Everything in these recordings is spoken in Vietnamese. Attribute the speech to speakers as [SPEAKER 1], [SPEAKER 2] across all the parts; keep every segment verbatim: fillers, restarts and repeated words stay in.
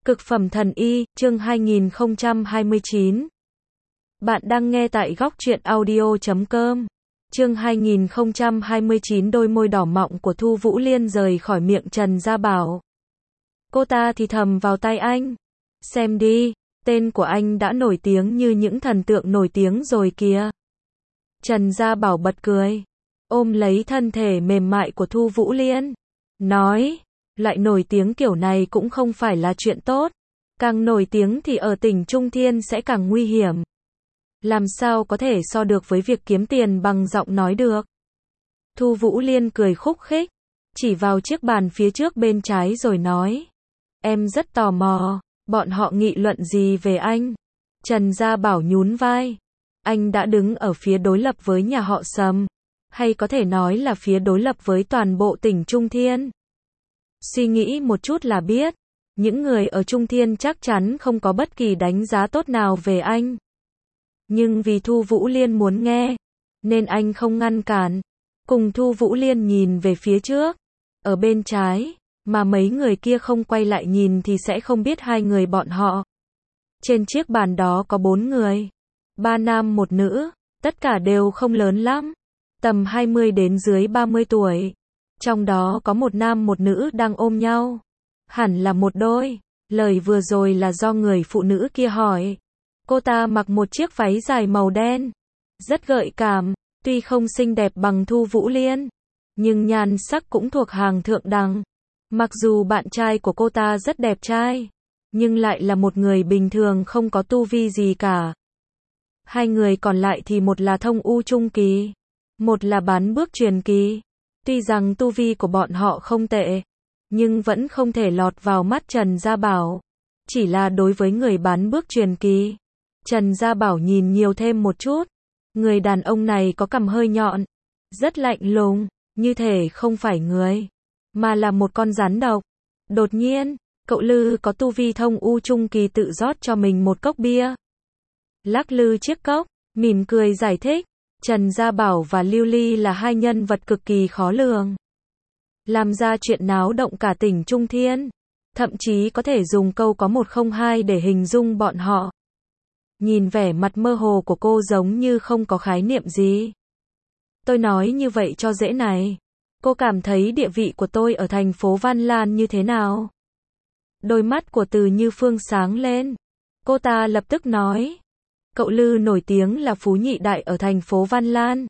[SPEAKER 1] Cực phẩm thần y, chương hai nghìn không trăm hai mươi chín. Bạn đang nghe tại góc truyện audio chấm com. Chương hai nghìn không trăm hai mươi chín. Đôi môi đỏ mọng của Thu Vũ Liên rời khỏi miệng Trần Gia Bảo. Cô ta thì thầm vào tai anh. Xem đi, tên của anh đã nổi tiếng như những thần tượng nổi tiếng rồi kìa. Trần Gia Bảo bật cười, ôm lấy thân thể mềm mại của Thu Vũ Liên, nói, lại nổi tiếng kiểu này cũng không phải là chuyện tốt. Càng nổi tiếng thì ở tỉnh Trung Thiên sẽ càng nguy hiểm. Làm sao có thể so được với việc kiếm tiền bằng giọng nói được. Thu Vũ Liên cười khúc khích, chỉ vào chiếc bàn phía trước bên trái rồi nói. Em rất tò mò, bọn họ nghị luận gì về anh? Trần Gia Bảo nhún vai. Anh đã đứng ở phía đối lập với nhà họ Sầm, hay có thể nói là phía đối lập với toàn bộ tỉnh Trung Thiên. Suy nghĩ một chút là biết, những người ở Trung Thiên chắc chắn không có bất kỳ đánh giá tốt nào về anh. Nhưng vì Thu Vũ Liên muốn nghe, nên anh không ngăn cản. Cùng Thu Vũ Liên nhìn về phía trước, ở bên trái, mà mấy người kia không quay lại nhìn thì sẽ không biết hai người bọn họ. Trên chiếc bàn đó có bốn người, ba nam một nữ, tất cả đều không lớn lắm, tầm hai mươi đến dưới ba mươi tuổi. Trong đó có một nam một nữ đang ôm nhau. Hẳn là một đôi. Lời vừa rồi là do người phụ nữ kia hỏi. Cô ta mặc một chiếc váy dài màu đen, rất gợi cảm, tuy không xinh đẹp bằng Thu Vũ Liên, nhưng nhan sắc cũng thuộc hàng thượng đẳng. Mặc dù bạn trai của cô ta rất đẹp trai, nhưng lại là một người bình thường không có tu vi gì cả. Hai người còn lại thì một là thông u trung kỳ, một là bán bước truyền kỳ. Tuy rằng tu vi của bọn họ không tệ, nhưng vẫn không thể lọt vào mắt Trần Gia Bảo. Chỉ là đối với người bán bước truyền kỳ, Trần Gia Bảo nhìn nhiều thêm một chút. Người đàn ông này có cằm hơi nhọn, rất lạnh lùng, như thể không phải người, mà là một con rắn độc. Đột nhiên, cậu Lư có tu vi thông u trung kỳ tự rót cho mình một cốc bia. Lắc lư chiếc cốc, mỉm cười giải thích. Trần Gia Bảo và Lưu Ly là hai nhân vật cực kỳ khó lường. Làm ra chuyện náo động cả tỉnh Trung Thiên. Thậm chí có thể dùng câu có một không hai để hình dung bọn họ. Nhìn vẻ mặt mơ hồ của cô giống như không có khái niệm gì. Tôi nói như vậy cho dễ này. Cô cảm thấy địa vị của tôi ở thành phố Văn Lan như thế nào? Đôi mắt của Từ Như Phương sáng lên. Cô ta lập tức nói. Cậu Lư nổi tiếng là phú nhị đại ở thành phố Văn Lan.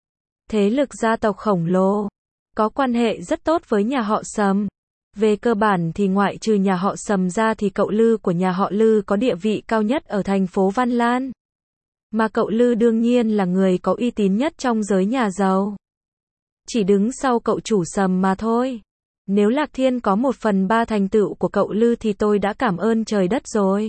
[SPEAKER 1] Thế lực gia tộc khổng lồ, có quan hệ rất tốt với nhà họ Sầm. Về cơ bản thì ngoại trừ nhà họ Sầm ra thì cậu Lư của nhà họ Lư có địa vị cao nhất ở thành phố Văn Lan. Mà cậu Lư đương nhiên là người có uy tín nhất trong giới nhà giàu. Chỉ đứng sau cậu chủ Sầm mà thôi. Nếu Lạc Thiên có một phần ba thành tựu của cậu Lư thì tôi đã cảm ơn trời đất rồi.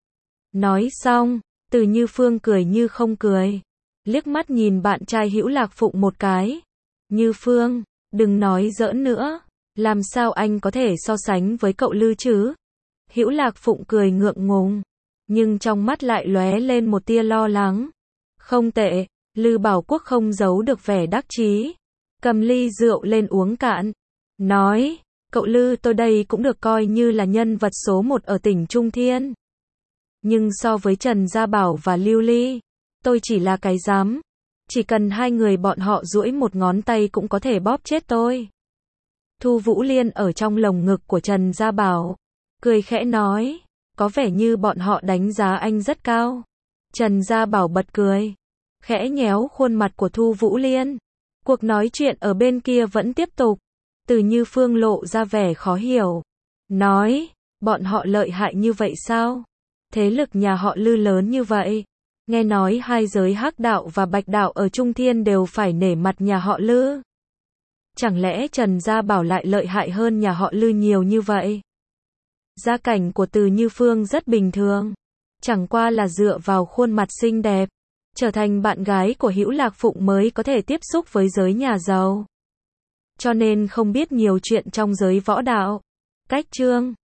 [SPEAKER 1] Nói xong, Từ Như Phương cười như không cười, liếc mắt nhìn bạn trai Hữu Lạc Phụng một cái. Như Phương, đừng nói giỡn nữa, làm sao anh có thể so sánh với cậu Lư chứ? Hữu Lạc Phụng cười ngượng ngùng, nhưng trong mắt lại lóe lên một tia lo lắng. Không tệ, Lư Bảo Quốc không giấu được vẻ đắc chí, cầm ly rượu lên uống cạn, nói, cậu Lư tôi đây cũng được coi như là nhân vật số một ở tỉnh Trung Thiên. Nhưng so với Trần Gia Bảo và Lưu Ly, tôi chỉ là cái rắm. Chỉ cần hai người bọn họ duỗi một ngón tay cũng có thể bóp chết tôi. Thu Vũ Liên ở trong lồng ngực của Trần Gia Bảo, cười khẽ nói, có vẻ như bọn họ đánh giá anh rất cao. Trần Gia Bảo bật cười, khẽ nhéo khuôn mặt của Thu Vũ Liên. Cuộc nói chuyện ở bên kia vẫn tiếp tục. Từ Như Phương lộ ra vẻ khó hiểu, nói, bọn họ lợi hại như vậy sao? Thế lực nhà họ Lư lớn như vậy, nghe nói hai giới Hắc đạo và Bạch đạo ở Trung Thiên đều phải nể mặt nhà họ Lư. Chẳng lẽ Trần Gia Bảo lại lợi hại hơn nhà họ Lư nhiều như vậy? Gia cảnh của Từ Như Phương rất bình thường, chẳng qua là dựa vào khuôn mặt xinh đẹp, trở thành bạn gái của Hữu Lạc Phụng mới có thể tiếp xúc với giới nhà giàu. Cho nên không biết nhiều chuyện trong giới võ đạo. Cách chương